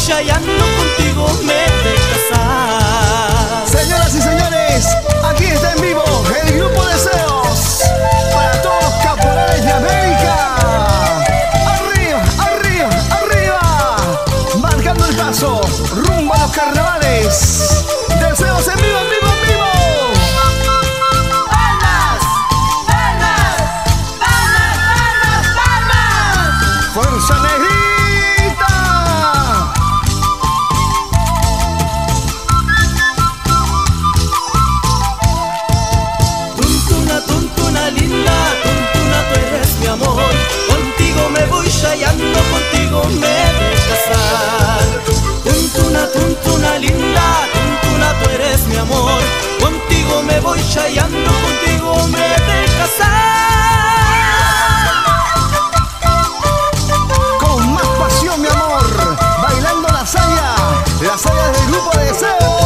chayando, contigo me de casar. Señoras y señores, aquí está en vivo el grupo Deseos para todos los caporales de América. Arriba, arriba, arriba, marcando el paso rumbo a los carnavales. Deseos en vivo, en vivo, en vivo. Palmas, palmas, palmas, palmas, palmas. Fuerza Negrita. Tuntuna, tuntuna linda, tuntuna, tú eres mi amor. Contigo me voy chayando, contigo me de casar. Tuntuna, tuntuna linda, tuntuna, tú eres mi amor. Contigo me voy chayando, contigo me de casar. Con más pasión, mi amor, bailando la saya del grupo Deseos.